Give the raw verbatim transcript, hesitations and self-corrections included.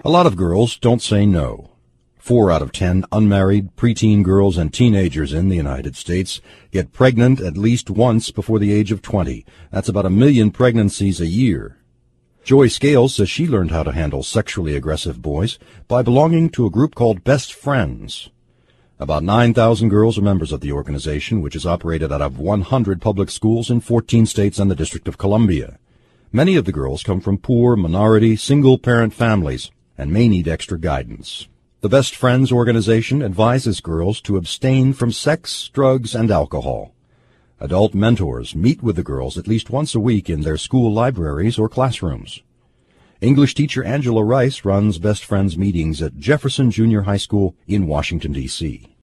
A lot of girls don't say no. Four out of ten unmarried preteen girls and teenagers in the United States get pregnant at least once before the age of twenty. That's about a million pregnancies a year. Joy Scales says she learned how to handle sexually aggressive boys by belonging to a group called Best Friends. About nine thousand girls are members of the organization, which is operated out of one hundred public schools in fourteen states and the District of Columbia. Many of the girls come from poor, minority, single-parent families and may need extra guidance. The Best Friends organization advises girls to abstain from sex, drugs, and alcohol. Adult mentors meet with the girls at least once a week in their school libraries or classrooms. English teacher Angela Rice runs Best Friends meetings at Jefferson Junior High School in Washington, D C